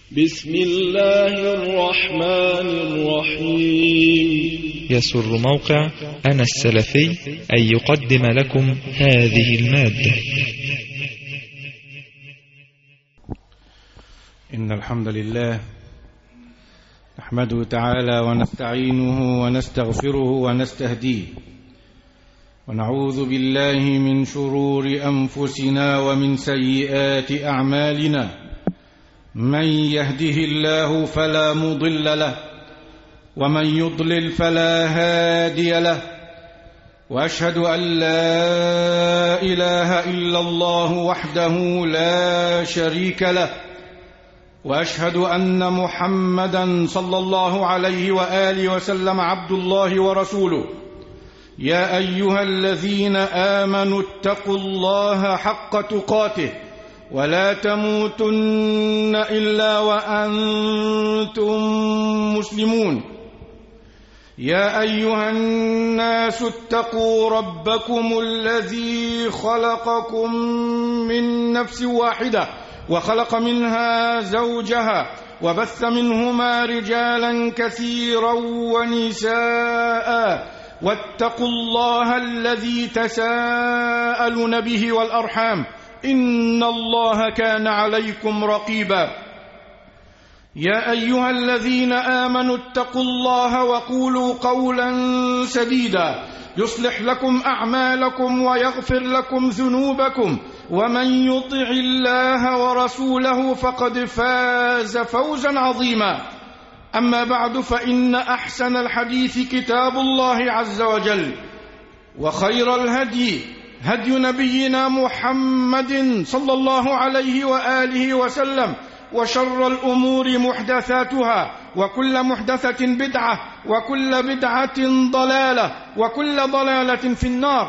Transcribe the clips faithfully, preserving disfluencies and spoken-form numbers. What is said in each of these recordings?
بسم الله الرحمن الرحيم. يسر موقع أنا السلفي أن يقدم لكم هذه المادة. إن الحمد لله نحمده تعالى ونستعينه ونستغفره ونستهديه، ونعوذ بالله من شرور أنفسنا ومن سيئات أعمالنا. من يهده الله فلا مضل له، ومن يضلل فلا هادي له، وأشهد أن لا إله إلا الله وحده لا شريك له، وأشهد أن محمدا صلى الله عليه وآله وسلم عبد الله ورسوله. يا أيها الذين آمنوا اتقوا الله حق تقاته ولا تموتن إلا وأنتم مسلمون. يا أيها الناس اتقوا ربكم الذي خلقكم من نفس واحدة وخلق منها زوجها وبث منهما رجالا كثيرا ونساء، واتقوا الله الذي تساءلون به والأرحام إن الله كان عليكم رقيبا. يا أيها الذين آمنوا اتقوا الله وقولوا قولا سديدا يصلح لكم أعمالكم ويغفر لكم ذنوبكم، ومن يطع الله ورسوله فقد فاز فوزا عظيما. أما بعد، فإن أحسن الحديث كتاب الله عز وجل، وخير الهدي هدي نبينا محمد صلى الله عليه وآله وسلم، وشر الأمور محدثاتها، وكل محدثة بدعة، وكل بدعة ضلالة، وكل ضلالة في النار.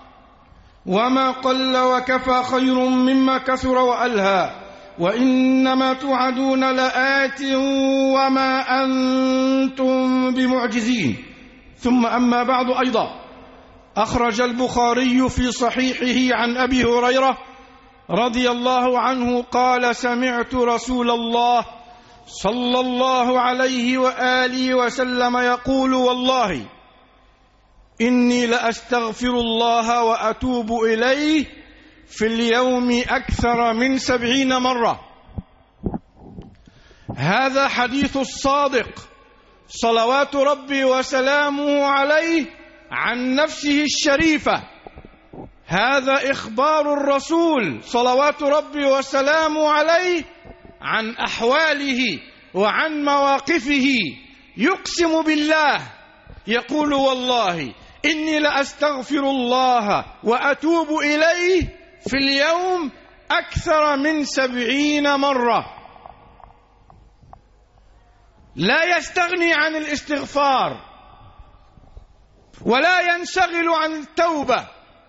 وما قل وكفى خير مما كثر وألهى، وإنما توعدون لآت وما أنتم بمعجزين. ثم أما بعد، أيضا أخرج البخاري في صحيحه عن أبي هريرة رضي الله عنه قال: سمعت رسول الله صلى الله عليه وآله وسلم يقول: والله إني لأستغفر الله وأتوب إليه في اليوم أكثر من سبعين مرة. هذا حديث الصادق صلوات ربي وسلامه عليه عن نفسه الشريفة. هذا إخبار الرسول صلوات ربي وسلامه عليه عن أحواله وعن مواقفه. يقسم بالله يقول: والله إني لأستغفر الله وأتوب إليه في اليوم أكثر من سبعين مرة. لا يستغني عن الاستغفار، ولا ينشغل عن التوبة،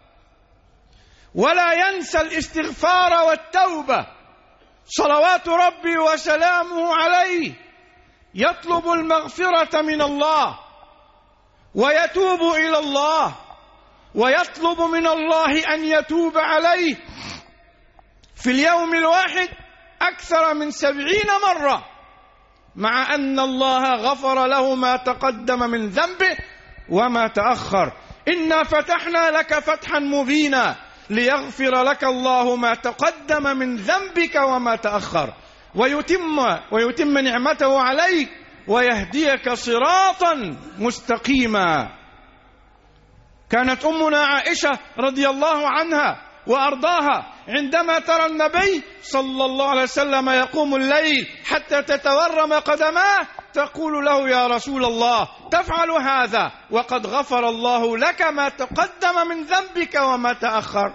ولا ينسى الاستغفار والتوبة صلوات ربي وسلامه عليه. يطلب المغفرة من الله، ويتوب إلى الله، ويطلب من الله أن يتوب عليه في اليوم الواحد أكثر من سبعين مرة، مع أن الله غفر له ما تقدم من ذنبه وما تأخر. إنا فتحنا لك فتحا مبينا ليغفر لك الله ما تقدم من ذنبك وما تأخر، ويتم, ويتم نعمته عليك، ويهديك صراطا مستقيما. كانت أمنا عائشة رضي الله عنها وأرضاها عندما ترى النبي صلى الله عليه وسلم يقوم الليل حتى تتورم قدماه تقول له: يا رسول الله، تفعل هذا وقد غفر الله لك ما تقدم من ذنبك وما تأخر؟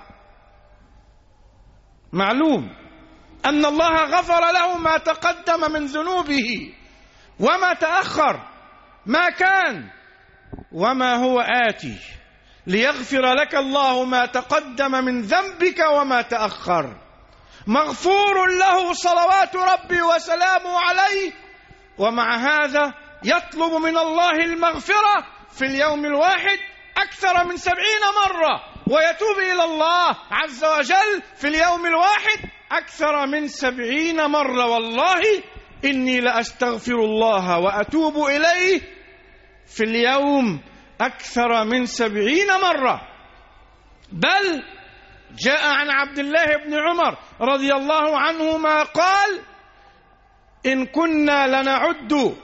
معلوم أن الله غفر له ما تقدم من ذنوبه وما تأخر، ما كان وما هو آتي، ليغفر لك الله ما تقدم من ذنبك وما تأخر. مغفور له صلوات ربي وسلامه عليه، ومع هذا يطلب من الله المغفرة في اليوم الواحد أكثر من سبعين مرة، ويتوب إلى الله عز وجل في اليوم الواحد أكثر من سبعين مرة. والله إني لأستغفر الله وأتوب إليه في اليوم أكثر من سبعين مرة. بل جاء عن عبد الله بن عمر رضي الله عنهما قال: إن كنا لنعد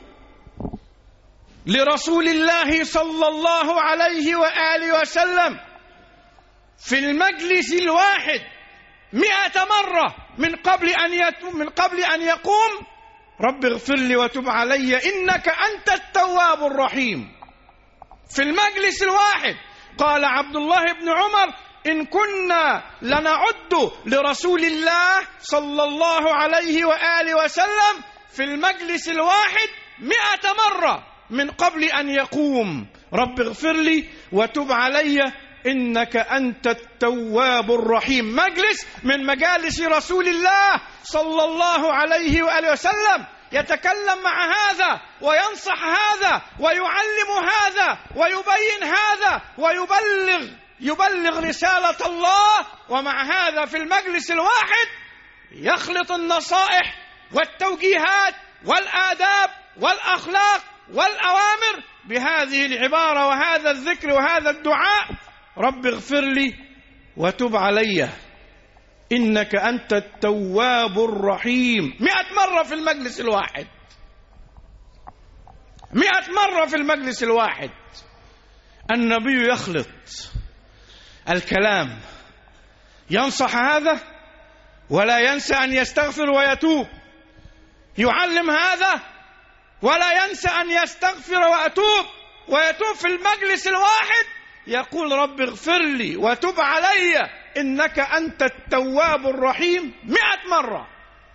لرسول الله صلى الله عليه وآله وسلم في المجلس الواحد مئة مرة من قبل أن يتوب من قبل أن يقوم: رب اغفر لي وتب علي إنك أنت التواب الرحيم. في المجلس الواحد. قال عبد الله بن عمر: إن كنا لنعد لرسول الله صلى الله عليه وآله وسلم في المجلس الواحد مئة مرة من قبل أن يقوم: رب اغفر لي وتب علي إنك أنت التواب الرحيم. مجلس من مجالس رسول الله صلى الله عليه وآله وسلم يتكلم مع هذا وينصح هذا ويعلم هذا ويبين هذا ويبلغ يبلغ رسالة الله. ومع هذا في المجلس الواحد يخلط النصائح والتوجيهات والآداب والأخلاق والأوامر بهذه العبارة وهذا الذكر وهذا الدعاء: رب اغفر لي وتب علي إنك أنت التواب الرحيم. مئة مرة في المجلس الواحد. مئة مرة في المجلس الواحد. النبي يخلط الكلام، ينصح هذا ولا ينسى أن يستغفر ويتوب، يعلم هذا ولا ينسى أن يستغفر ويتوب ويتوب في المجلس الواحد يقول: رب اغفر لي وتب علي إنك أنت التواب الرحيم مئة مرة.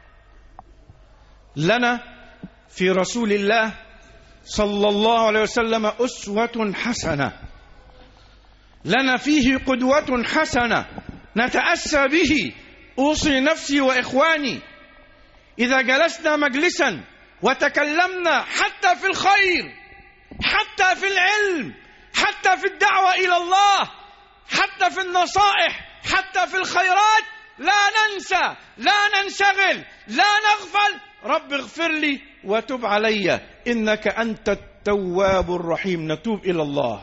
لنا في رسول الله صلى الله عليه وسلم أسوة حسنة، لنا فيه قدوة حسنة نتأسى به. أوصي نفسي وإخواني إذا جلسنا مجلسا وتكلمنا حتى في الخير، حتى في العلم، حتى في الدعوة إلى الله، حتى في النصائح، حتى في الخيرات، لا ننسى، لا ننشغل، لا نغفل: رب اغفر لي وتب علي إنك أنت التواب الرحيم. نتوب إلى الله،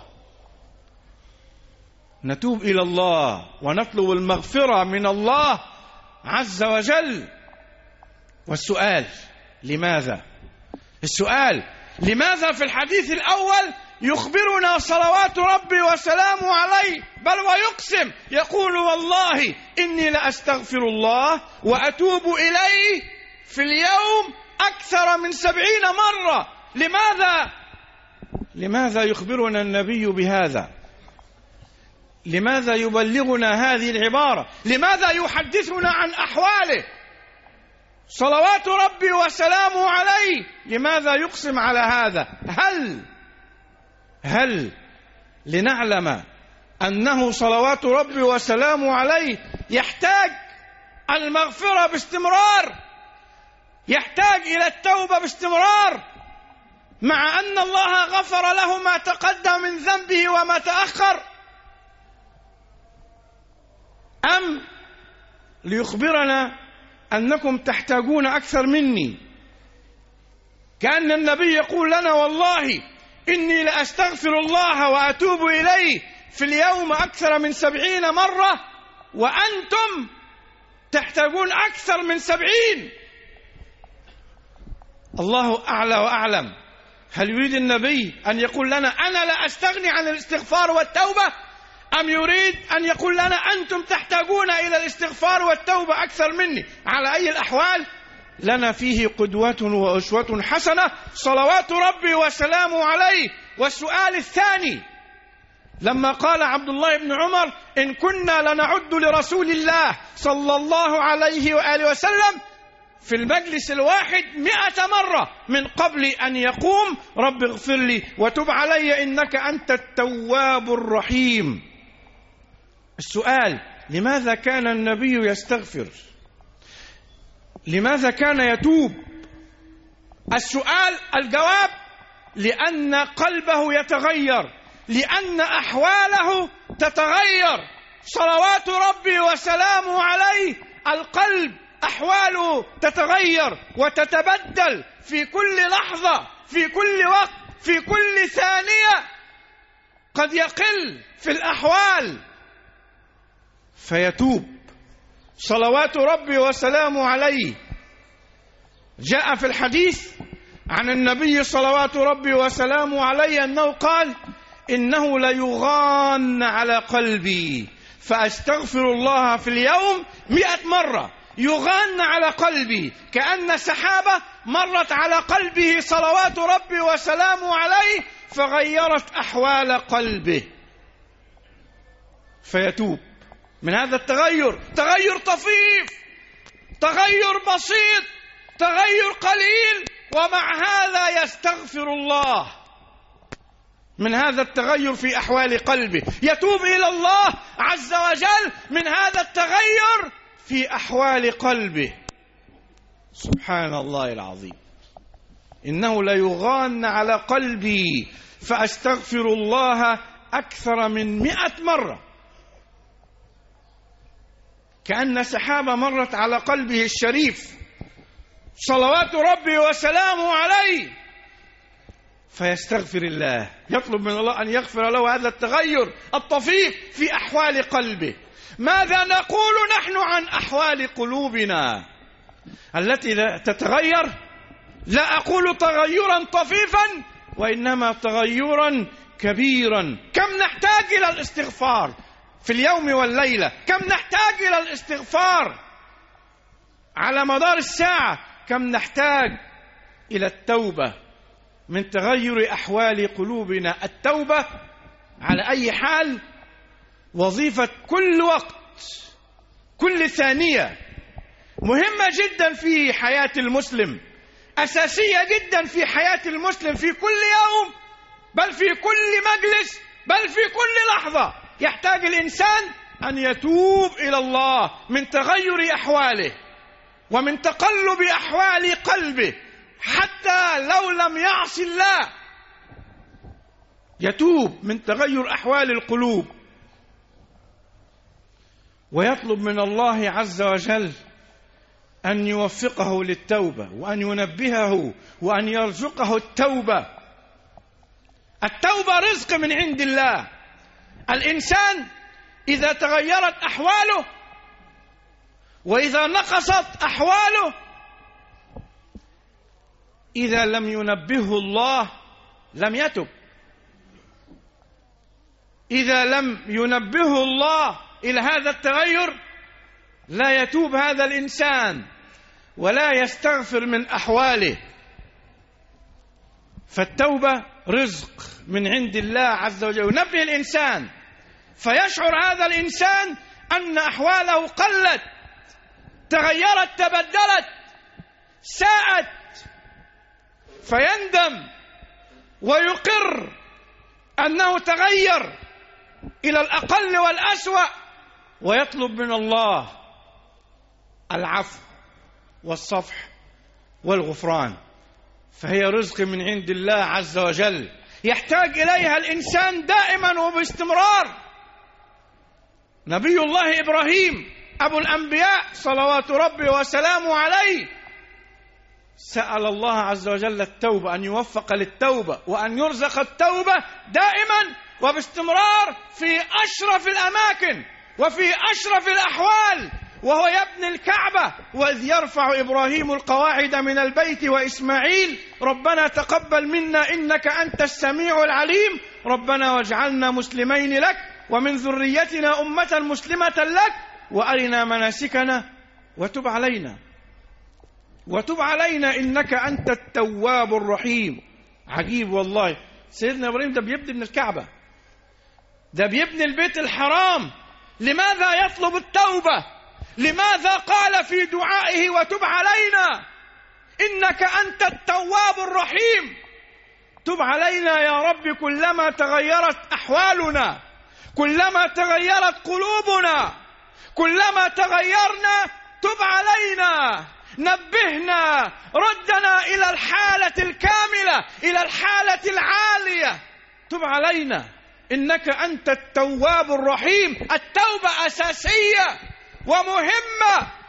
نتوب إلى الله ونطلب المغفرة من الله عز وجل. والسؤال: لماذا؟ السؤال: لماذا في الحديث الأول يخبرنا صلوات ربي وسلامه عليه بل ويقسم يقول: والله إني لأستغفر الله وأتوب إليه في اليوم أكثر من سبعين مرة؟ لماذا؟ لماذا يخبرنا النبي بهذا؟ لماذا يبلغنا هذه العبارة؟ لماذا يحدثنا عن أحواله صلوات ربي وسلامه عليه؟ لماذا يقسم على هذا؟ هل هل لنعلم أنه صلوات ربي وسلامه عليه يحتاج المغفرة باستمرار، يحتاج إلى التوبة باستمرار، مع أن الله غفر له ما تقدم من ذنبه وما تأخر؟ أم ليخبرنا أنكم تحتاجون أكثر مني؟ كأن النبي يقول لنا: والله إني لأستغفر الله وأتوب إليه في اليوم أكثر من سبعين مرة وأنتم تحتاجون أكثر من سبعين. الله أعلى وأعلم. هل يريد النبي أن يقول لنا: أنا لا أستغني عن الاستغفار والتوبة؟ أم يريد أن يقول لنا: أنتم تحتاجون إلى الاستغفار والتوبة أكثر مني؟ على أي الأحوال لنا فيه قدوة وأسوة حسنة صلوات ربي وسلامه عليه. والسؤال الثاني: لما قال عبد الله بن عمر: إن كنا لنعد لرسول الله صلى الله عليه وآله وسلم في المجلس الواحد مئة مرة من قبل أن يقوم: رب اغفر لي وتب علي إنك أنت التواب الرحيم. السؤال: لماذا كان النبي يستغفر؟ لماذا كان يتوب؟ السؤال الجواب: لأن قلبه يتغير، لأن أحواله تتغير. صلوات ربي وسلامه عليه القلب أحواله تتغير وتتبدل في كل لحظة، في كل وقت، في كل ثانية، قد يقل في الأحوال فيتوب صلوات ربي وسلامه عليه. جاء في الحديث عن النبي صلوات ربي وسلامه عليه أنه قال: إنه ليغان على قلبي فأستغفر الله في اليوم مئة مرة. يغان على قلبي، كأن سحابة مرت على قلبه صلوات ربي وسلامه عليه فغيرت أحوال قلبه فيتوب من هذا التغير. تغير طفيف، تغير بسيط، تغير قليل، ومع هذا يستغفر الله من هذا التغير في أحوال قلبه، يتوب إلى الله عز وجل من هذا التغير في أحوال قلبه. سبحان الله العظيم. إنه ليغان على قلبي فأستغفر الله أكثر من مئة مرة، كأن سحابة مرت على قلبه الشريف صلوات ربي وسلامه عليه فيستغفر الله، يطلب من الله أن يغفر له هذا التغير الطفيف في أحوال قلبه. ماذا نقول نحن عن أحوال قلوبنا التي لا تتغير؟ لا أقول تغيرا طفيفا، وإنما تغيرا كبيرا. كم نحتاج إلى الاستغفار في اليوم والليلة، كم نحتاج إلى الاستغفار على مدار الساعة، كم نحتاج إلى التوبة من تغير أحوال قلوبنا. التوبة على أي حال وظيفة كل وقت، كل ثانية، مهمة جدا في حياة المسلم، أساسية جدا في حياة المسلم في كل يوم، بل في كل مجلس، بل في كل لحظة يحتاج الإنسان أن يتوب إلى الله من تغير أحواله ومن تقلب أحوال قلبه، حتى لو لم يعص الله يتوب من تغير أحوال القلوب، ويطلب من الله عز وجل أن يوفقه للتوبة وأن ينبهه وأن يرزقه التوبة. التوبة رزق من عند الله. الإنسان إذا تغيرت أحواله وإذا نقصت أحواله، إذا لم ينبهه الله لم يتب. إذا لم ينبهه الله إلى هذا التغير لا يتوب هذا الإنسان ولا يستغفر من أحواله. فالتوبة رزق من عند الله عز وجل، ينبه الإنسان فيشعر هذا الإنسان أن أحواله قلت، تغيرت، تبدلت، ساءت، فيندم ويقر أنه تغير إلى الأقل والأسوأ، ويطلب من الله العفو والصفح والغفران. فهي رزق من عند الله عز وجل يحتاج إليها الإنسان دائما وباستمرار. نبي الله إبراهيم أبو الأنبياء صلوات ربي وسلامه عليه سأل الله عز وجل التوبة، أن يوفق للتوبة وأن يرزق التوبة دائما وباستمرار في أشرف الأماكن وفي أشرف الأحوال، وهو يبني الكعبة وإذ يرفع إبراهيم القواعد من البيت وإسماعيل ربنا تقبل منا إنك أنت السميع العليم ربنا واجعلنا مسلمين لك ومن ذريتنا أمة مسلمة لك وأرنا مناسكنا وتب علينا وتب علينا إنك أنت التواب الرحيم. عجيب والله، سيدنا إبراهيم ده بيبني من الكعبة، ده بيبني البيت الحرام. لماذا يطلب التوبة؟ لماذا قال في دعائه وتب علينا إنك أنت التواب الرحيم؟ تب علينا يا رب كلما تغيرت أحوالنا، كلما تغيرت قلوبنا، كلما تغيرنا تب علينا، نبهنا، ردنا إلى الحالة الكاملة، إلى الحالة العالية. تب علينا إنك أنت التواب الرحيم. التوبة أساسية ومهمة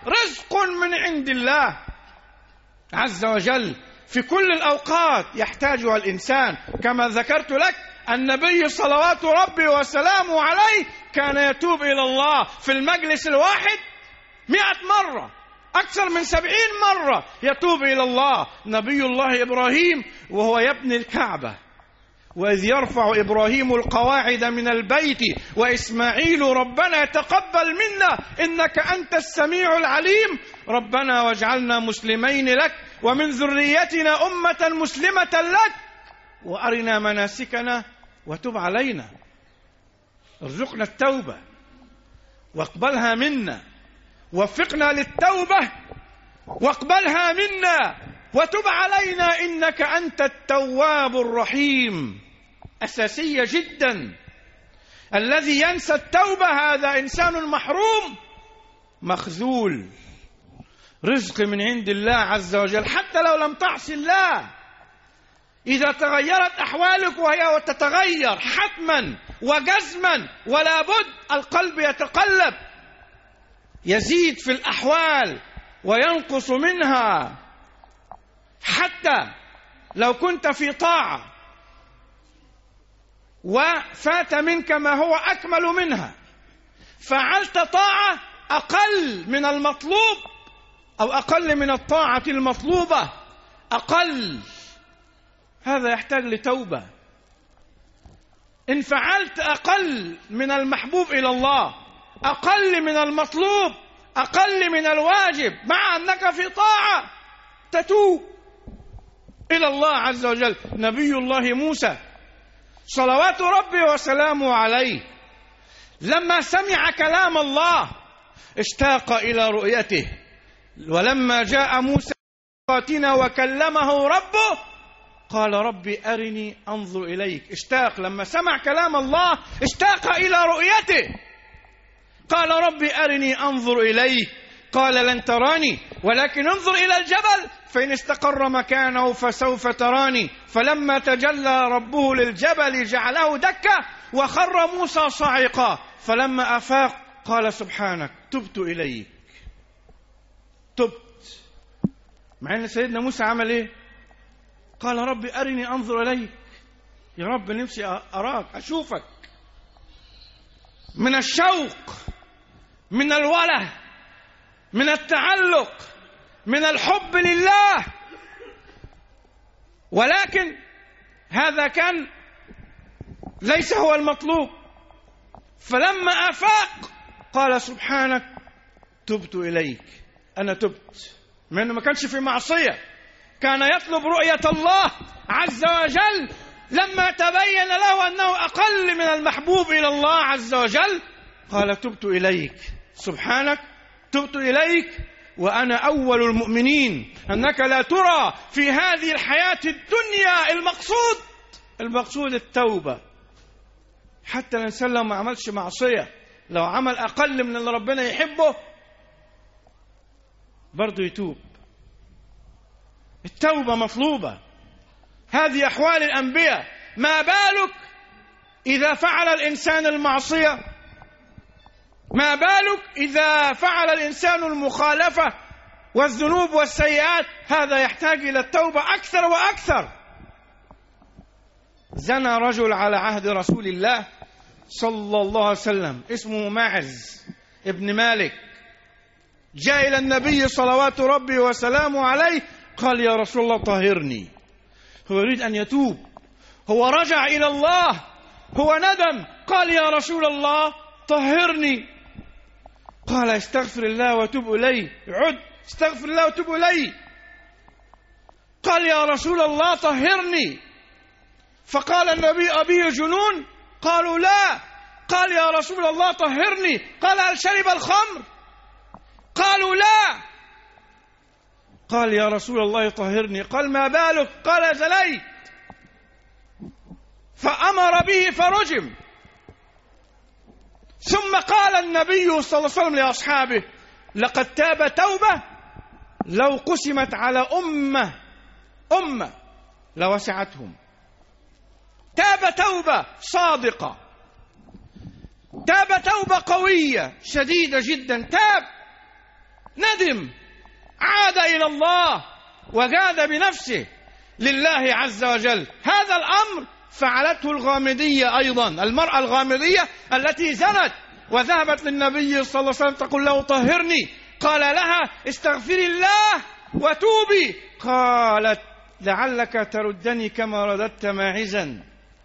رزق من عند الله عز وجل في كل الأوقات يحتاجها الإنسان. كما ذكرت لك النبي صلوات ربي وسلامه عليه كان يتوب إلى الله في المجلس الواحد مئة مرة، أكثر من سبعين مرة يتوب إلى الله. نبي الله إبراهيم وهو يبني الكعبة، وإذ يرفع إبراهيم القواعد من البيت وإسماعيل ربنا تقبل منا إنك أنت السميع العليم ربنا واجعلنا مسلمين لك ومن ذريتنا أمة مسلمة لك وأرنا مناسكنا وتب علينا. ارزقنا التوبة واقبلها منا، وفقنا للتوبة واقبلها منا وتب علينا إنك أنت التواب الرحيم. أساسية جدا. الذي ينسى التوبة هذا إنسان محروم مخذول. رزق من عند الله عز وجل حتى لو لم تعصي الله. إذا تغيرت أحوالك وهي تتغير حتما وجزما ولا بد، القلب يتقلب، يزيد في الأحوال وينقص منها. حتى لو كنت في طاعة وفات منك ما هو أكمل منها، فعلت طاعة أقل من المطلوب أو أقل من الطاعة المطلوبة، أقل، هذا يحتاج لتوبة. إن فعلت أقل من المحبوب إلى الله، أقل من المطلوب، أقل من الواجب، مع أنك في طاعة، تتوب إلى الله عز وجل. نبي الله موسى صلوات ربي وسلامه عليه لما سمع كلام الله اشتاق إلى رؤيته، ولما جاء موسى ميقاتنا وكلمه ربه قال ربي أرني أنظر إليك. اشتاق لما سمع كلام الله، اشتاق إلى رؤيته، قال ربي أرني أنظر إليك. قال لن تراني ولكن انظر إلى الجبل فإن استقر مكانه فسوف تراني. فلما تجلى ربه للجبل جعله دكا وخر موسى صاعقا. فلما أفاق قال سبحانك تبت إليك. تبت. مع أن سيدنا موسى عمل إيه؟ قال ربي أرني أنظر إليك. يا رب نفسي أراك، أشوفك. من الشوق، من الوله، من التعلق، من الحب لله. ولكن هذا كان ليس هو المطلوب. فلما أفاق قال سبحانك تبت إليك. أنا تبت، مع أنه ما كانش في معصية، كان يطلب رؤية الله عز وجل. لما تبين له أنه أقل من المحبوب إلى الله عز وجل قال تبت إليك. سبحانك تبت إليك وأنا أول المؤمنين. أنك لا ترى في هذه الحياة الدنيا المقصود المقصود التوبة. حتى الإنسان لو ما عملش معصية، لو عمل أقل من اللي ربنا يحبه، برضو يتوب. التوبة مطلوبة. هذه أحوال الأنبياء. ما بالك إذا فعل الإنسان المعصية؟ ما بالك إذا فعل الإنسان المخالفة والذنوب والسيئات؟ هذا يحتاج إلى التوبة أكثر وأكثر. زنى رجل على عهد رسول الله صلى الله عليه وسلم اسمه ماعز ابن مالك. جاء إلى النبي صلوات ربي وسلامه عليه قال يا رسول الله طهرني. هو يريد أن يتوب، هو رجع إلى الله، هو ندم. قال يا رسول الله طهرني. قال استغفر الله وتوب إليه. عد استغفر الله وتوب إليه. قال يا رسول الله طهرني. فقال النبي أبي جنون؟ قالوا لا. قال يا رسول الله طهرني. قال هل شرب الخمر؟ قالوا لا. قال يا رسول الله طهرني. قال ما بالك؟ قال زليت. فأمر به فرجم. ثم قال النبي صلى الله عليه وسلم لأصحابه لقد تاب توبة لو قسمت على أمة أمة لوسعتهم. تاب توبة صادقة، تاب توبة قوية شديدة جدا. تاب ندم، عاد إلى الله وجاد بنفسه لله عز وجل. هذا الأمر فعلته الغامدية أيضا، المرأة الغامدية التي زنت وذهبت للنبي صلى الله عليه وسلم تقول له طهرني، قال لها استغفري الله وتوبي، قالت لعلك تردني كما رددت ماعزا.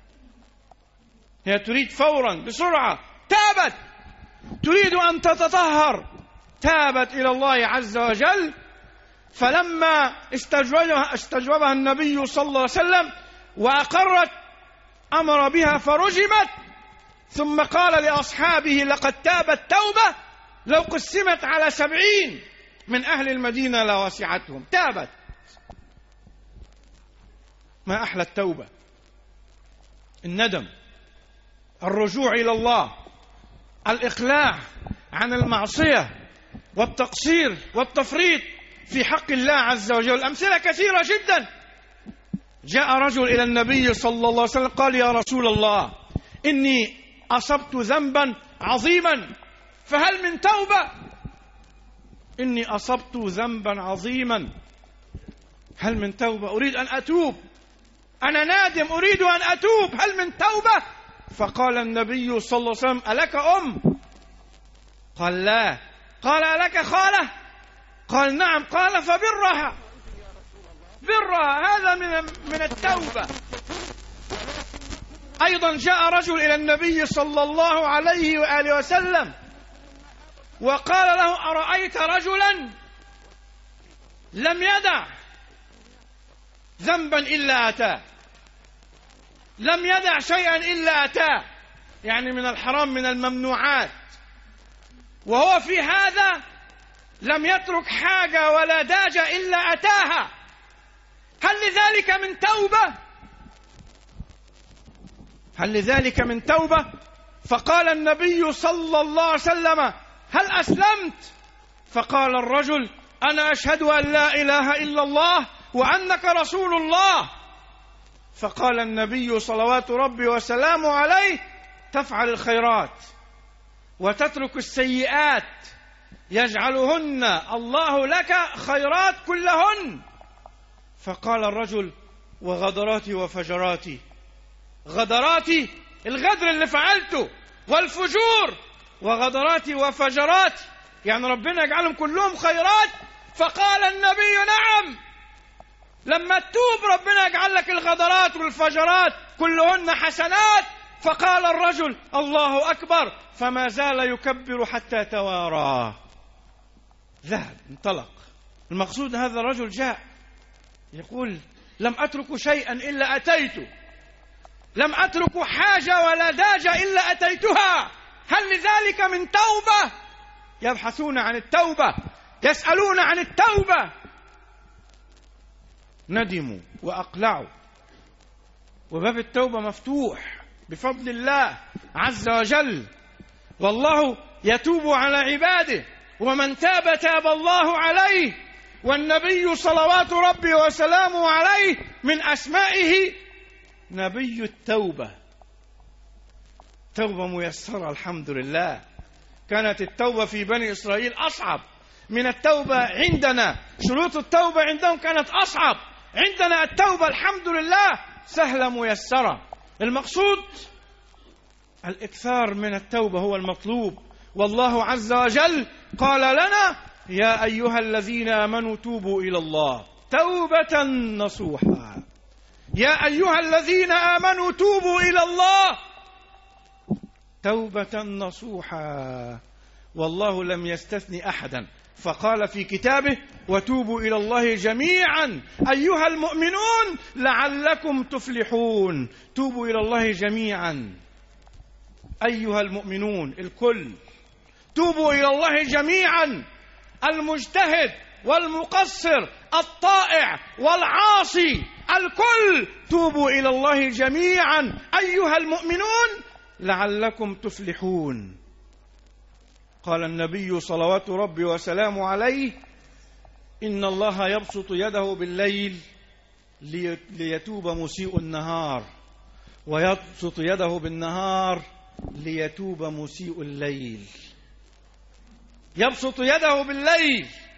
هي تريد فورا بسرعة، تابت، تريد أن تتطهر، تابت إلى الله عز وجل. فلما استجوبها, استجوبها النبي صلى الله عليه وسلم وأقرت أمر بها فرجمت، ثم قال لأصحابه لقد تابت توبة لو قسمت على سبعين من أهل المدينة لوسعتهم. تابت. ما أحلى التوبة، الندم، الرجوع إلى الله، الإقلاع عن المعصية والتقصير والتفريط في حق الله عز وجل. الأمثلة كثيرة جدا. جاء رجل إلى النبي صلى الله عليه وسلم قال يا رسول الله إني أصبت ذنبا عظيما فهل من توبة؟ إني أصبت ذنبا عظيما هل من توبة؟ أريد أن أتوب، أنا نادم أريد أن أتوب، هل من توبة؟ فقال النبي صلى الله عليه وسلم ألك أم؟ قال لا. قال ألك خالة؟ قال نعم. قال فبرها، برها، هذا من من التوبة. أيضا جاء رجل إلى النبي صلى الله عليه وآله وسلم وقال له أرأيت رجلا لم يدع ذنبا إلا أتاه، لم يدع شيئا إلا أتاه، يعني من الحرام من الممنوعات، وهو في هذا لم يترك حاجة ولا داجة إلا أتاها، هل لذلك من توبة؟ هل لذلك من توبة؟ فقال النبي صلى الله عليه وسلم هل أسلمت؟ فقال الرجل أنا أشهد أن لا إله إلا الله وأنك رسول الله. فقال النبي صلوات ربي وسلامه عليه تفعل الخيرات وتترك السيئات يجعلهن الله لك خيرات كلهن. فقال الرجل وغدراتي وفجراتي، غدراتي الغدر اللي فعلته والفجور، وغدراتي وفجراتي يعني ربنا يجعلهم كلهم خيرات. فقال النبي نعم، لما تتوب ربنا يجعل لك الغدرات والفجرات كلهن حسنات. فقال الرجل الله أكبر، فما زال يكبر حتى توارى، ذهب انطلق. المقصود هذا الرجل جاء يقول لم أترك شيئا إلا أتيته، لم أترك حاجة ولا داجة إلا أتيتها، هل لذلك من توبة؟ يبحثون عن التوبة، يسألون عن التوبة. ندموا وأقلعوا، وباب التوبة مفتوح بفضل الله عز وجل، والله يتوب على عباده، ومن تاب تاب الله عليه. والنبي صلوات ربي وسلامه عليه من أسمائه نبي التوبة، توبة ميسرة الحمد لله. كانت التوبة في بني إسرائيل أصعب من التوبة عندنا، شروط التوبة عندهم كانت أصعب، عندنا التوبة الحمد لله سهلة ميسرة. المقصود الإكثار من التوبة هو المطلوب، والله عز وجل قال لنا يا أيها الذين آمنوا توبوا إلى الله توبة نصوحا، يا أيها الذين آمنوا توبوا إلى الله توبة نصوحا، والله لم يستثني أحدا، فقال في كتابه وتوبوا إلى الله جميعا أيها المؤمنون لعلكم تفلحون. توبوا إلى الله جميعا أيها المؤمنون، الكل توبوا إلى الله جميعا، المجتهد والمقصر، الطائع والعاصي، الكل توبوا إلى الله جميعا أيها المؤمنون لعلكم تفلحون. قال النبي صلوات ربي وسلامه عليه إن الله يبسط يده بالليل ليتوب مسيء النهار، ويبسط يده بالنهار ليتوب مسيء الليل. يبسط يده بالليل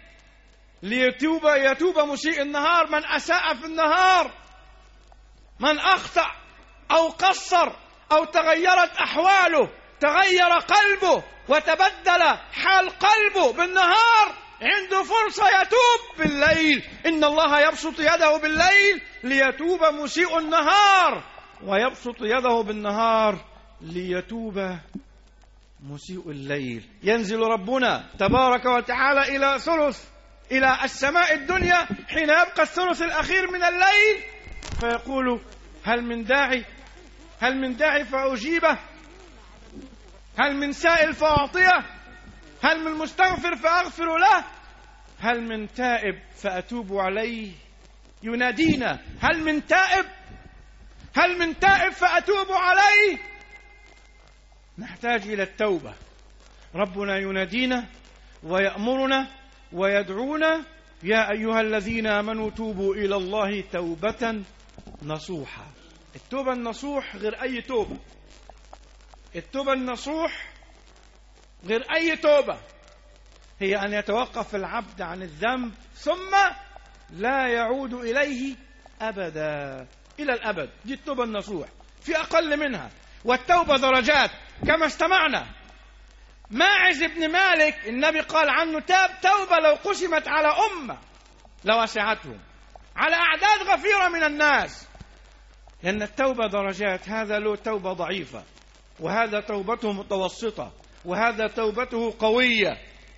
ليتوب يتوب مسيء النهار، من أساء في النهار، من أخطأ أو قصر أو تغيرت أحواله، تغير قلبه وتبدل حال قلبه بالنهار، عنده فرصة يتوب بالليل. إن الله يبسط يده بالليل ليتوب مسيء النهار، ويبسط يده بالنهار ليتوب مسيء الليل. ينزل ربنا تبارك وتعالى إلى ثلث إلى السماء الدنيا حين يبقى الثلث الأخير من الليل، فيقول: هل من داعي هل من داعي فأجيبه؟ هل من سائل فأعطيه؟ هل من مستغفر فأغفر له؟ هل من تائب فأتوب عليه؟ ينادينا: هل من تائب؟ هل من تائب فأتوب عليه؟ نحتاج إلى التوبة. ربنا ينادينا ويأمرنا ويدعونا: يا أيها الذين آمنوا توبوا إلى الله توبة نصوحا. التوبة النصوح غير أي توبة. التوبة النصوح غير أي توبة، هي أن يتوقف العبد عن الذنب ثم لا يعود إليه أبدا إلى الأبد. دي التوبة النصوح، في أقل منها. والتوبة درجات كما استمعنا. ماعز بن مالك النبي قال عنه: تاب توبة لو قسمت على أمة لوسعتهم، على أعداد غفيرة من الناس. لأن التوبة درجات، هذا له توبة ضعيفة، وهذا توبته متوسطة، وهذا توبته قوية.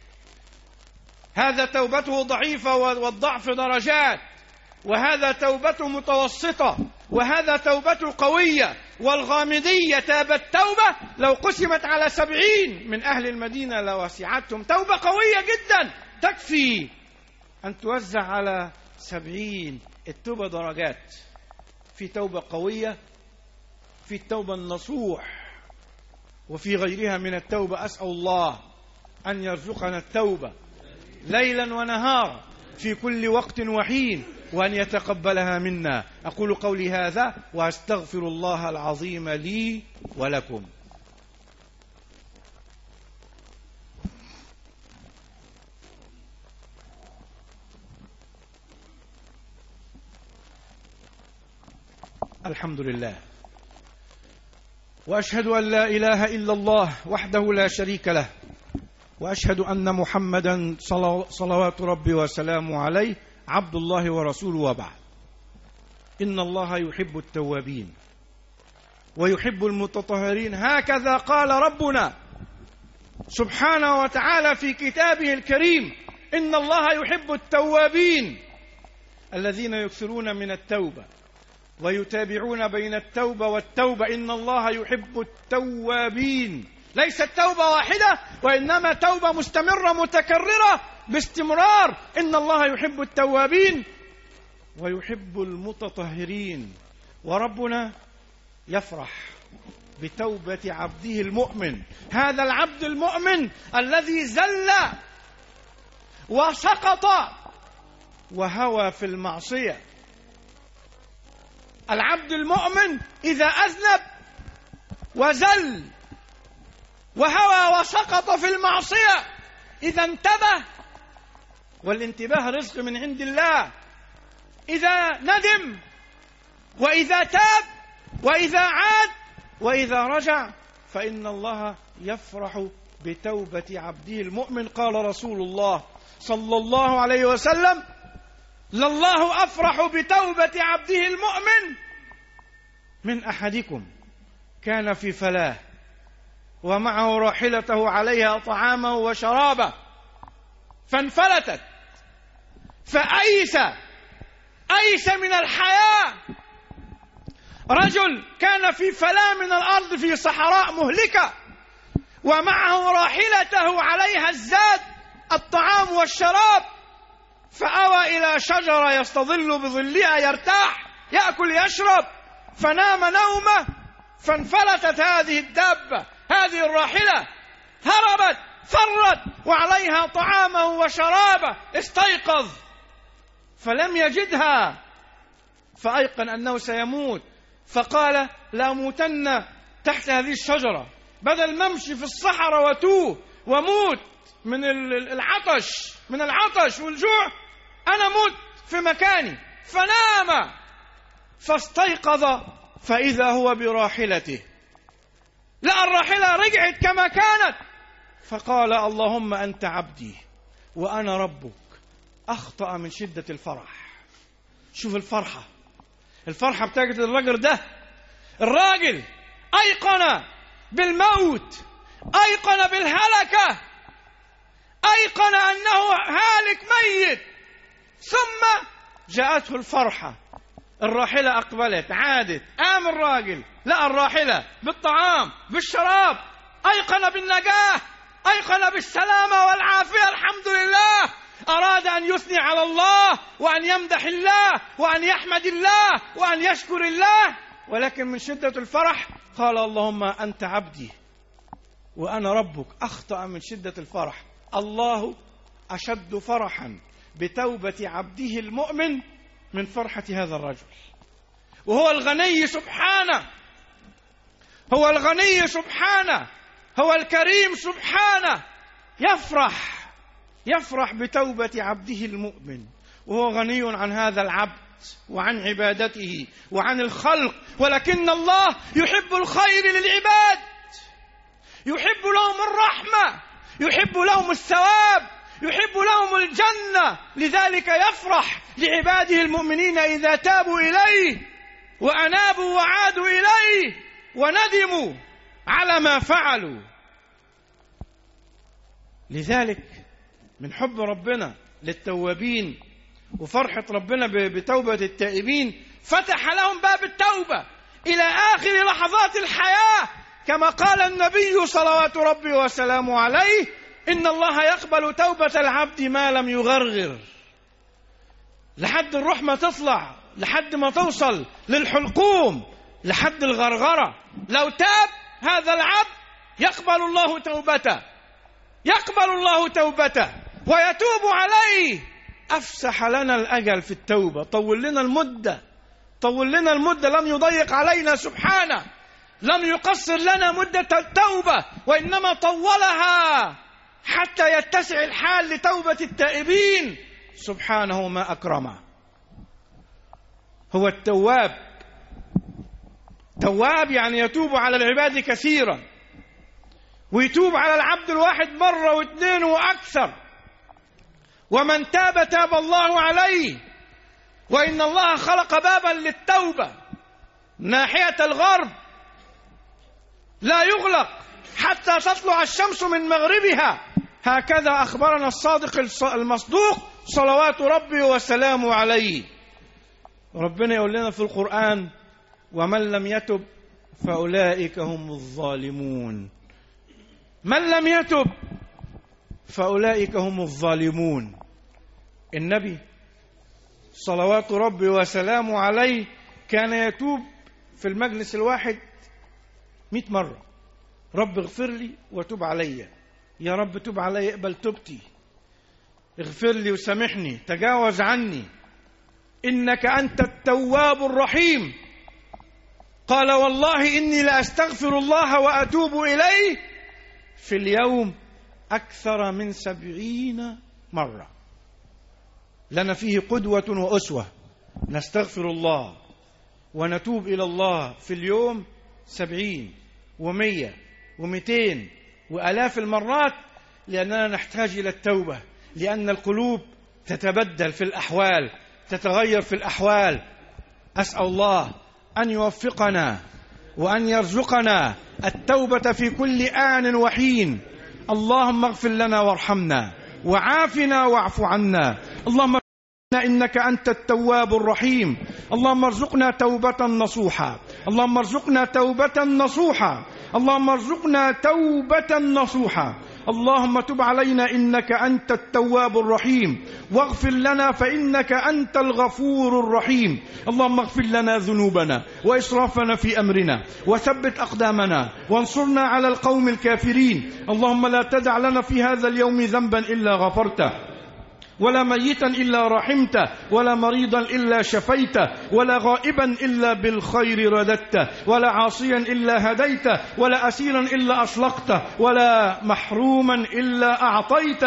هذا توبته ضعيفة والضعف درجات، وهذا توبته متوسطة، وهذا توبته قوية. والغامدية تابت توبة لو قسمت على سبعين من أهل المدينة لوسعتهم. توبة قوية جدا تكفي أن توزع على سبعين. التوبة درجات، في توبة قوية، في التوبة النصوح، وفي غيرها من التوبة. أسأل الله أن يرزقنا التوبة ليلا ونهارا في كل وقت وحين، وأن يتقبلها منا. أقول قولي هذا وأستغفر الله العظيم لي ولكم. الحمد لله، وأشهد أن لا إله إلا الله وحده لا شريك له، وأشهد أن محمدا صلوات ربي وسلامه عليه عبد الله ورسوله، وبعد. إن الله يحب التوابين ويحب المتطهرين، هكذا قال ربنا سبحانه وتعالى في كتابه الكريم: إن الله يحب التوابين الذين يكثرون من التوبة ويتابعون بين التوبة والتوبة. إن الله يحب التوابين، ليست توبة واحدة، وإنما توبة مستمرة متكررة باستمرار. إن الله يحب التوابين ويحب المتطهرين. وربنا يفرح بتوبة عبده المؤمن، هذا العبد المؤمن الذي زل وسقط وهوى في المعصية. العبد المؤمن إذا أذنب وزل وهوى وسقط في المعصية، إذا انتبه، والانتباه رزق من عند الله، إذا ندم وإذا تاب وإذا عاد وإذا رجع، فإن الله يفرح بتوبة عبده المؤمن. قال رسول الله صلى الله عليه وسلم: لله أفرح بتوبة عبده المؤمن من أحدكم كان في فلاة ومعه راحلته عليها طعامه وشرابه فانفلتت فأيس أيس من الحياة. رجل كان في فلاة من الأرض في صحراء مهلكة ومعه راحلته عليها الزاد الطعام والشراب، فأوى إلى شجرة يستظل بظلها يرتاح يأكل يشرب، فنام نومه فانفلتت هذه الدابة، هذه الراحلة، هربت فرت وعليها طعامه وشرابه. استيقظ فلم يجدها، فأيقن أنه سيموت، فقال: لا أموتن تحت هذه الشجرة، بدل ما امشي في الصحراء وتوه وموت من العطش من العطش والجوع، أنا مت في مكاني. فنام فاستيقظ فإذا هو براحلته، لقى الراحلة رجعت كما كانت، فقال اللهم أنت عبدي وأنا ربك. أخطأ من شدة الفرح. شوف الفرحة، الفرحة بتاعت الرجل ده. الراجل أيقن بالموت، أيقن بالهلكة، أيقن أنه هالك ميت، ثم جاءته الفرحة. الراحلة أقبلت، عادت، قام الراجل لقى الراحلة بالطعام بالشراب، أيقن بالنجاة، أيقن بالسلامة والعافية، الحمد لله. أراد أن يثني على الله وأن يمدح الله وأن يحمد الله وأن يشكر الله، ولكن من شدة الفرح قال اللهم أنت عبدي وأنا ربك. أخطأ من شدة الفرح. الله أشد فرحا بتوبة عبده المؤمن من فرحة هذا الرجل. وهو الغني سبحانه، هو الغني سبحانه، هو الكريم سبحانه، يفرح يفرح بتوبة عبده المؤمن، وهو غني عن هذا العبد وعن عبادته وعن الخلق. ولكن الله يحب الخير للعباد، يحب لهم الرحمة، يحب لهم الثواب، يحب لهم الجنة. لذلك يفرح لعباده المؤمنين إذا تابوا إليه وأنابوا وعادوا إليه وندموا على ما فعلوا. لذلك من حب ربنا للتوابين وفرحة ربنا بتوبة التائبين فتح لهم باب التوبة إلى آخر لحظات الحياة، كما قال النبي صلوات ربي وسلامه عليه إن الله يقبل توبة العبد ما لم يغرغر. لحد الروح ما تطلع، لحد ما توصل للحلقوم، لحد الغرغرة، لو تاب هذا العبد يقبل الله توبته، يقبل الله توبته ويتوب عليه. أفسح لنا الأجل في التوبة، طول لنا المدة، طول لنا المدة، لم يضيق علينا سبحانه، لم يقصر لنا مدة التوبة، وإنما طولها حتى يتسع الحال لتوبة التائبين. سبحانه ما أكرمه. هو التواب، تواب يعني يتوب على العباد كثيرا، ويتوب على العبد الواحد مرة واثنين وأكثر. ومن تاب تاب الله عليه. وإن الله خلق بابا للتوبة ناحية الغرب لا يغلق حتى تطلع الشمس من مغربها، هكذا أخبرنا الصادق المصدوق صلوات ربي وسلامه عليه. ربنا يقول لنا في القرآن ومن لم يتب فأولئك هم الظالمون. من لم يتب فأولئك هم الظالمون. النبي صلوات ربي وسلامه عليه كان يتوب في المجلس الواحد مئة مرة. رب اغفر لي وتوب علي، يا رب توب علي، اقبل توبتي، اغفر لي وسامحني، تجاوز عني، إنك أنت التواب الرحيم. قال والله إني لأستغفر الله وأتوب إليه في اليوم أكثر من سبعين مرة. لنا فيه قدوة وأسوة، نستغفر الله ونتوب إلى الله في اليوم سبعين ومية ومئتين وألاف المرات، لأننا نحتاج إلى التوبة، لأن القلوب تتبدل في الأحوال، تتغير في الأحوال. أسأل الله أن يوفقنا وأن يرزقنا التوبة في كل آن وحين. اللهم اغفر لنا وارحمنا وعافنا واعف عنا. اللهم إنك أنت التواب الرحيم. اللهم ارزقنا توبة نصوحا، اللهم ارزقنا توبة نصوحا، اللهم ارزقنا توبة نصوحا. اللهم تب علينا إنك أنت التواب الرحيم، واغفر لنا فإنك أنت الغفور الرحيم. اللهم اغفر لنا ذنوبنا وإسرافنا في أمرنا، وثبت أقدامنا، وانصرنا على القوم الكافرين. اللهم لا تدع لنا في هذا اليوم ذنبا إلا غفرته، ولا ميتا إلا رحمته، ولا مريضا إلا شفيته، ولا غائبا إلا بالخير رددته، ولا عاصيا إلا هديته، ولا أسيرا إلا أطلقته، ولا محروما إلا أعطيته.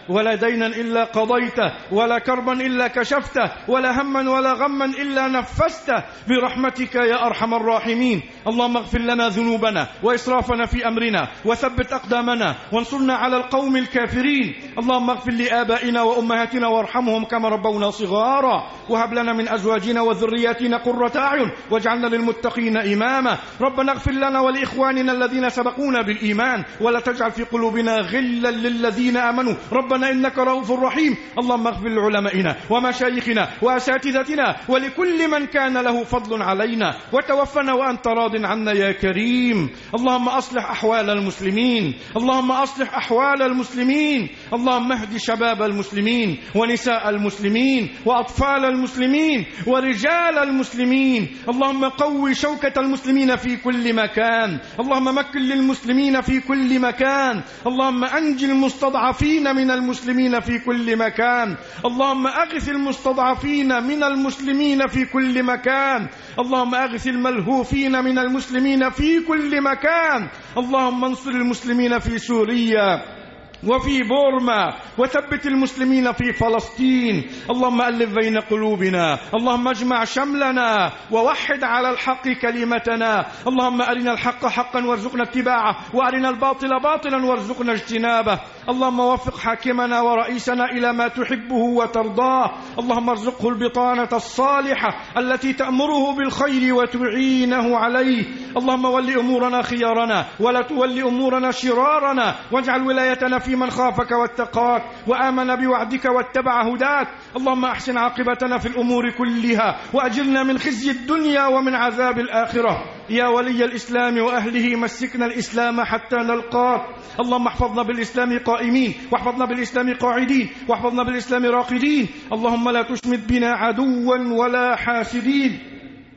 ولا دينا إلا قضيته، ولا كربا إلا كشفته، ولا هما ولا غما إلا نفسته برحمتك يا أرحم الراحمين. اللهم اغفر لنا ذنوبنا وإسرافنا في أمرنا، وثبت أقدامنا، وانصرنا على القوم الكافرين. اللهم اغفر لآبائنا وأمهاتنا وارحمهم كما ربونا صغارا، وهب لنا من أزواجنا وذرياتنا قرة أعين، واجعلنا للمتقين إماما. ربنا اغفر لنا ولإخواننا الذين سبقونا بالإيمان، ولا تجعل في قلوبنا غلا للذين آمنوا ربنا إنك رؤوف رحيم. اللهم اغفر لعلمائنا ومشايخنا وأساتذتنا ولكل من كان له فضل علينا، وتوفنا وأنت راض عنا يا كريم. اللهم أصلح أحوال المسلمين، اللهم أصلح أحوال المسلمين، اللهم اهد شباب المسلمين ونساء المسلمين وأطفال المسلمين ورجال المسلمين. اللهم قوي شوكة المسلمين في كل مكان، اللهم مكن للمسلمين في كل مكان، اللهم أنج المستضعفين من المسلمين في كل مكان، اللهم أغث المستضعفين من المسلمين في كل مكان، اللهم أغث الملهوفين من المسلمين في كل مكان. اللهم انصر المسلمين في سوريا وفي بورما، وثبت المسلمين في فلسطين. اللهم ألف بين قلوبنا، اللهم اجمع شملنا، ووحد على الحق كلمتنا. اللهم أرنا الحق حقا وارزقنا اتباعه، وأرنا الباطل باطلا وارزقنا اجتنابه. اللهم وفق حاكمنا ورئيسنا إلى ما تحبه وترضاه. اللهم ارزقه البطانة الصالحة التي تأمره بالخير وتعينه عليه. اللهم ول أمورنا خيارنا، ولا تول أمورنا شرارنا، واجعل ولايتنا في من خافك واتقاك وآمن بوعدك واتبع هداك. اللهم أحسن عاقبتنا في الأمور كلها، وأجرنا من خزي الدنيا ومن عذاب الآخرة. يا ولي الإسلام وأهله مسكنا الإسلام حتى نلقاك. اللهم احفظنا بالإسلام قائمين، واحفظنا بالإسلام قاعدين، واحفظنا بالإسلام راقدين. اللهم لا تشمت بنا عدوا ولا حاسدين.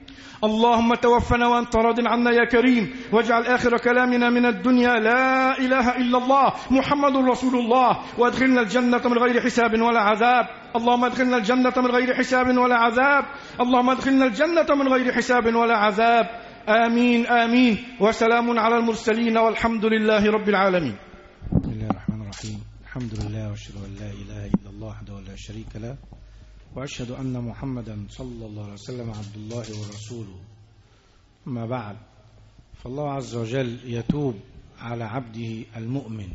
اللهم توفنا وأنت راض عنا يا كريم، واجعل آخر كلامنا من الدنيا لا إله إلا الله محمد رسول الله، وادخلنا الجنة من غير حساب ولا عذاب. اللهم ادخلنا الجنة من غير حساب ولا عذاب، اللهم ادخلنا الجنة من غير حساب ولا عذاب. آمين آمين. وسلام على المرسلين والحمد لله رب العالمين. بسم الله الرحمن الرحيم. الحمد لله واشهد ان لا اله الا الله وحده لا شريك له، وأشهد أن محمدا صلى الله عليه وسلم عبد الله ورسوله. أما بعد، فالله عز وجل يتوب على عبده المؤمن،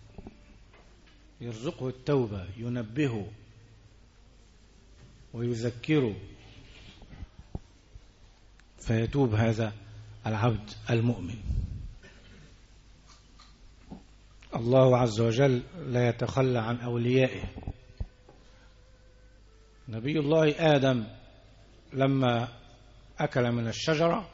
يرزقه التوبة، ينبهه ويذكره، فيتوب هذا العبد المؤمن. الله عز وجل لا يتخلى عن أوليائه. نبي الله آدم لما أكل من الشجرة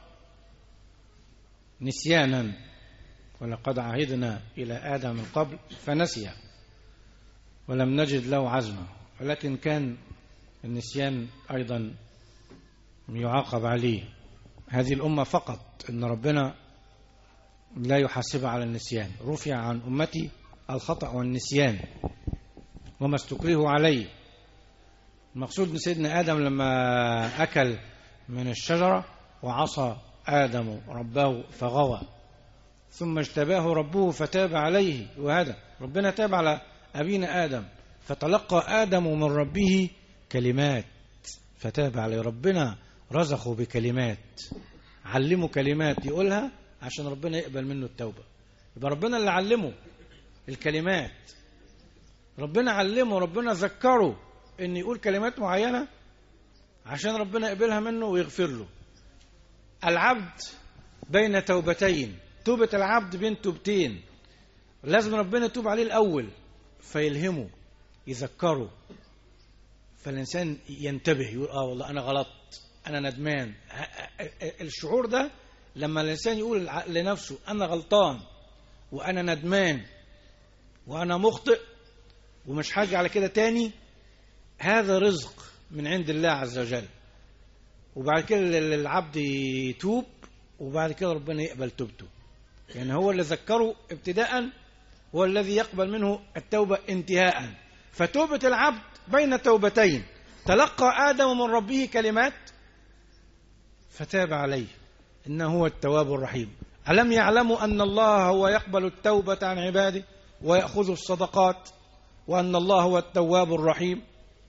نسيانا، ولقد عهدنا إلى آدم من قبل فنسي ولم نجد له عزما، ولكن كان النسيان أيضا يعاقب عليه. هذه الأمة فقط أن ربنا لا يحاسب على النسيان. رفع عن أمتي الخطأ والنسيان وما استكرهوا عليه. المقصود أن سيدنا آدم لما أكل من الشجرة وعصى آدم ربه فغوى، ثم اجتباه ربه فتاب عليه، وهذا ربنا تاب على أبينا آدم، فتلقى آدم من ربه كلمات فتاب عليه. ربنا رزقه بكلمات، علمه كلمات يقولها عشان ربنا يقبل منه التوبة. يبقى ربنا اللي علمه الكلمات، ربنا علمه، ربنا ذكره ان يقول كلمات معينة عشان ربنا يقبلها منه ويغفر له. العبد بين توبتين، توبة العبد بين توبتين، لازم ربنا يتوب عليه الأول فيلهمه يذكره، فالإنسان ينتبه يقول آه والله أنا غلطت، أنا ندمان. الشعور ده لما الإنسان يقول لنفسه أنا غلطان وأنا ندمان وأنا مخطئ ومش حاجة على كده تاني، هذا رزق من عند الله عز وجل. وبعد كده العبد يتوب، وبعد كده ربنا يقبل توبته، يعني هو اللي ذكره ابتداء، هو الذي يقبل منه التوبة انتهاء. فتوبة العبد بين توبتين، تلقى آدم من ربه كلمات فتاب عليه إنه هو التواب الرحيم. ألم يعلموا أن الله هو يقبل التوبة عن عباده ويأخذ الصدقات؟ وأن الله هو التواب الرحيم.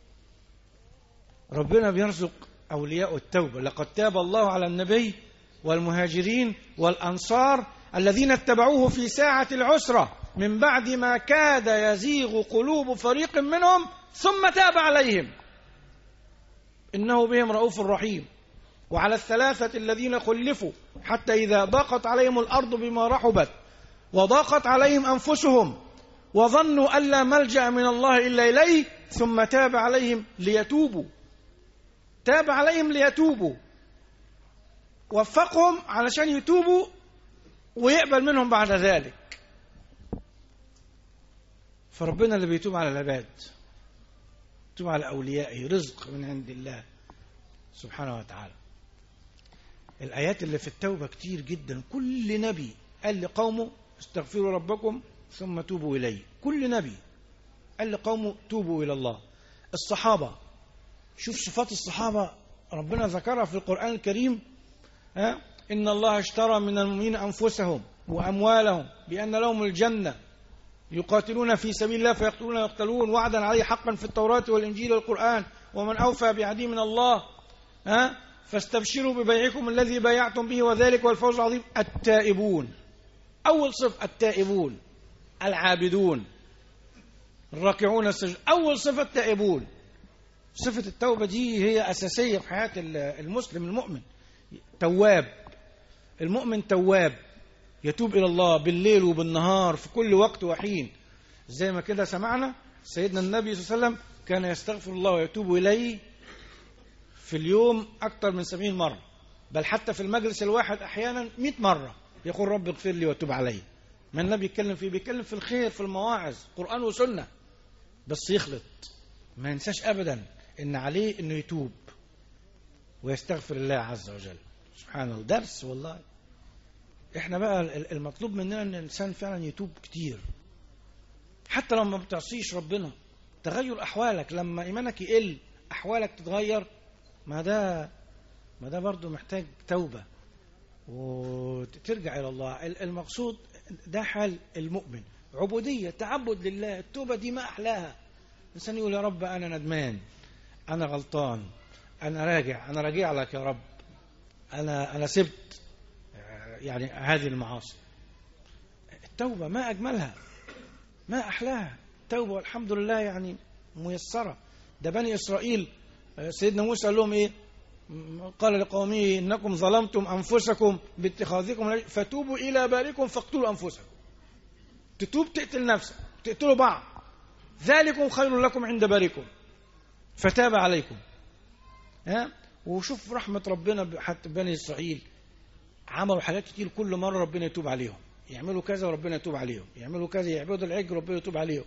ربنا بيرزق أولياء التوبة. لقد تاب الله على النبي والمهاجرين والأنصار الذين اتبعوه في ساعة العسرة من بعد ما كاد يزيغ قلوب فريق منهم ثم تاب عليهم إنه بهم رؤوف رحيم. وعلى الثلاثة الذين خلفوا حتى إذا ضاقت عليهم الأرض بما رحبت وضاقت عليهم أنفسهم وظنوا أن لا ملجأ من الله إلا إليه ثم تاب عليهم ليتوبوا. تاب عليهم ليتوبوا، وفقهم علشان يتوبوا ويقبل منهم بعد ذلك. فربنا اللي بيتوب على العباد، يتوب على أوليائه، رزق من عند الله سبحانه وتعالى. الآيات اللي في التوبة كتير جدا. كل نبي قال لقومه استغفروا ربكم ثم توبوا إليه. كل نبي قال لقومه توبوا إلى الله. الصحابة، شوف صفات الصحابة ربنا ذكرها في القرآن الكريم. ها؟ إن الله اشترى من المؤمنين أنفسهم وأموالهم بأن لهم الجنة يقاتلون في سبيل الله فيقتلون ويقتلون وعدا عليه حقا في التوراة والإنجيل والقرآن ومن أوفى بعهده من الله. ها؟ فاستبشروا ببيعكم الذي بايعتم به وذلك والفوز العظيم. التائبون، أول صفة التائبون، العابدون، الراكعون السجود. أول صفة التائبون. صفة التوبة دي هي أساسية في حياة المسلم المؤمن. تواب، المؤمن تواب، يتوب إلى الله بالليل وبالنهار في كل وقت وحين. زي ما كده سمعنا سيدنا النبي صلى الله عليه وسلم كان يستغفر الله ويتوب إليه في اليوم أكثر من سبعين مرة، بل حتى في المجلس الواحد أحيانا مئة مرة يقول رب اغفر لي وتوب علي. ما النبي يتكلم فيه؟ بيتكلم في الخير، في المواعظ، قرآن وسنة، بس يخلط. ما ينساش أبدا إن عليه إنه يتوب ويستغفر الله عز وجل. سبحان الله، درس والله. إحنا بقى المطلوب مننا إن الإنسان فعلا يتوب كتير، حتى لو ما بتعصيش ربنا. تغير أحوالك لما إيمانك يقل، أحوالك تتغير، ما ده ما ده برضه محتاج توبة وترجع إلى الله. المقصود ده حال المؤمن، عبودية، تعبد لله. التوبة دي ما أحلاها. الإنسان يقول يا رب أنا ندمان، أنا غلطان، أنا راجع، أنا راجع لك يا رب، أنا أنا سبت يعني هذه المعاصي. التوبة ما أجملها، ما أحلاها. التوبة والحمد لله يعني ميسرة. ده بني إسرائيل سيدنا موسى قال لهم إيه؟ قال لقومه إنكم ظلمتم أنفسكم باتخاذكم فتوبوا إلى بارئكم فاقتلوا أنفسكم. تتوب تقتل نفسك، تقتلوا بعض، ذلكم خير لكم عند بارئكم فتاب عليكم. ها؟ وشوف رحمة ربنا. حتى بني إسرائيل عملوا حاجات كتير، كل مرة ربنا يتوب عليهم. يعملوا كذا وربنا يتوب عليهم، يعملوا كذا، يعبدوا العجل وربنا يتوب عليهم،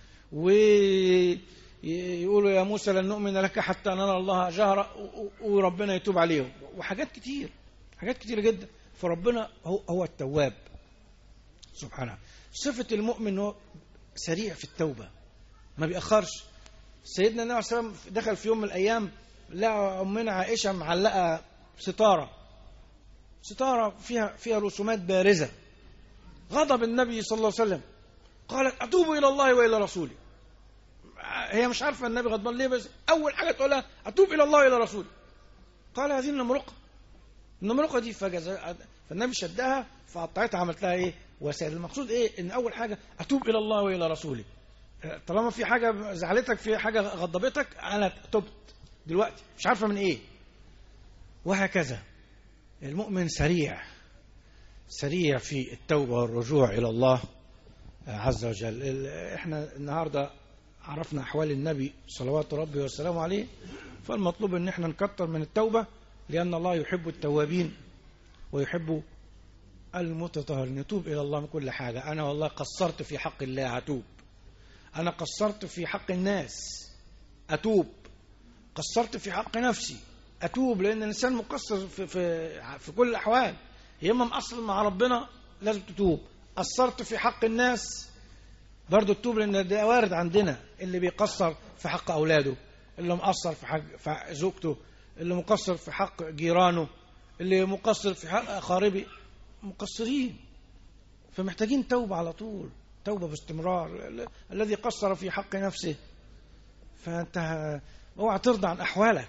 ويقولوا يا موسى لن نؤمن لك حتى نرى الله جهرا وربنا يتوب عليهم. وحاجات كتير، حاجات كتير جدا. فربنا هو, هو التواب سبحانه. صفة المؤمن هو سريع في التوبة، ما بيأخرش. سيدنا النبي صلى الله عليه وسلم دخل في يوم من الأيام لقى أمنا عائشة معلقة ستارة، ستارة فيها فيها رسومات بارزة. غضب النبي صلى الله عليه وسلم، قالت أتوب إلى الله وإلى رسوله. هي مش عارفة النبي غضبان ليه، بس أول حاجة تقولها أتوب إلى الله وإلى رسوله. قال هذه النمرقة، النمرقة دي فجز... فالنبي شدها فقطعتها، عملت لها إيه؟ وسائل. المقصود إيه؟ إن أول حاجة أتوب إلى الله وإلى رسوله. طالما في حاجة زعلتك، في حاجة غضبتك، أنا تبت دلوقتي، مش عارفة من إيه. وهكذا المؤمن سريع سريع في التوبة والرجوع إلى الله عز وجل. إحنا النهاردة عرفنا أحوال النبي صلوات ربي والسلام عليه، فالمطلوب أن إحنا نكتر من التوبة، لأن الله يحب التوابين ويحب المتطهرين. نتوب إلى الله من كل حاجة. أنا والله قصرت في حق الله، هتوب. أنا قصرت في حق الناس، أتوب. قصرت في حق نفسي، أتوب. لأن الإنسان مقصر في, في, في كل الأحوال. يا إما مقصر مع ربنا لازم تتوب. قصرت في حق الناس برضو تتوب، لأن ده وارد عندنا. اللي بيقصر في حق أولاده، اللي مقصر في حق في زوجته، اللي مقصر في حق جيرانه، اللي مقصر في حق أقاربه، مقصرين. فمحتاجين توبة على طول. توبة باستمرار، الذي قصر في حق نفسه. فأنت اوعى ترضى عن أحوالك.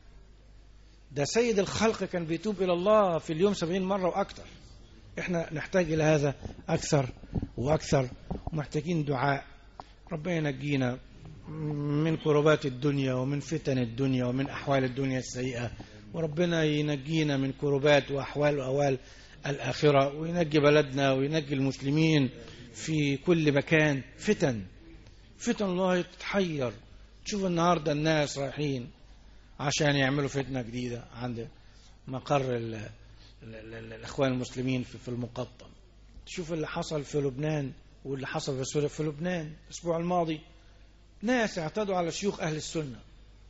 ده سيد الخلق كان بيتوب إلى الله في اليوم سبعين مرة وأكثر. إحنا نحتاج إلى هذا أكثر وأكثر، ومحتاجين دعاء ربنا ينجينا من كربات الدنيا ومن فتن الدنيا ومن أحوال الدنيا السيئة، وربنا ينجينا من كربات وأحوال وأوال الآخرة، وينجي بلدنا وينجي المسلمين في كل مكان. فتن فتن الله تتحير. تشوف النهاردة الناس رايحين عشان يعملوا فتنة جديدة عند مقر ال ال ال الأخوان المسلمين في المقطم. تشوف اللي حصل في لبنان واللي حصل في سوريا. في لبنان الأسبوع الماضي ناس اعتدوا على شيوخ أهل السنة.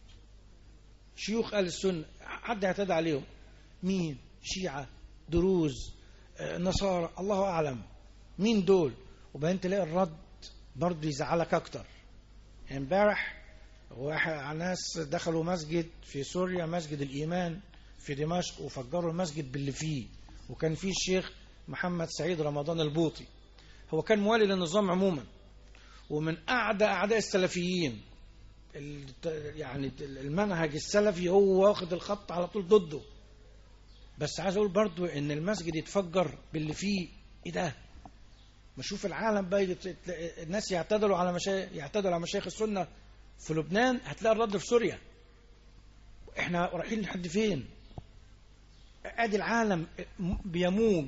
شيوخ أهل السنة حد اعتدى عليهم؟ مين؟ شيعة، دروز، نصارى، الله أعلم مين دول. وبعدين تلاقي الرد برضه يزعلك أكتر. امبارح واحد ناس دخلوا مسجد في سوريا، مسجد الإيمان في دمشق، وفجروا المسجد باللي فيه، وكان فيه الشيخ محمد سعيد رمضان البوطي. هو كان موالي للنظام عموما، ومن أعدى أعداء السلفيين. يعني المنهج السلفي هو واخد الخط على طول ضده. بس عايز أقول برضو إن المسجد يتفجر باللي فيه. إيه ده؟ ما شوف العالم بقى الناس يعتدلوا على مشايخ يعتدلوا على مشايخ السنة في لبنان، هتلاقي الرد في سوريا. احنا رايحين لحد فين؟ ادي العالم بيموج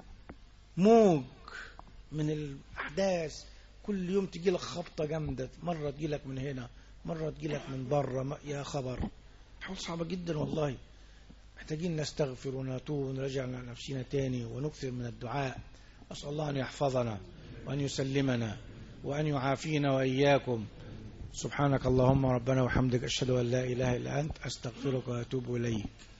موج من الاحداث. كل يوم تجي لك خبطه جامده، مره تجي لك من هنا، مره تجي لك من بره. يا خبر، حاجه صعبه جدا والله. محتاجين نستغفر ونتوب ونرجع لنفسنا تاني ونكثر من الدعاء. أسأل الله أن يحفظنا وأن يسلمنا وأن يعافينا وإياكم. سبحانك اللهم ربنا وحمدك، أشهد أن لا إله إلا أنت، أستغفرك وأتوب إليك.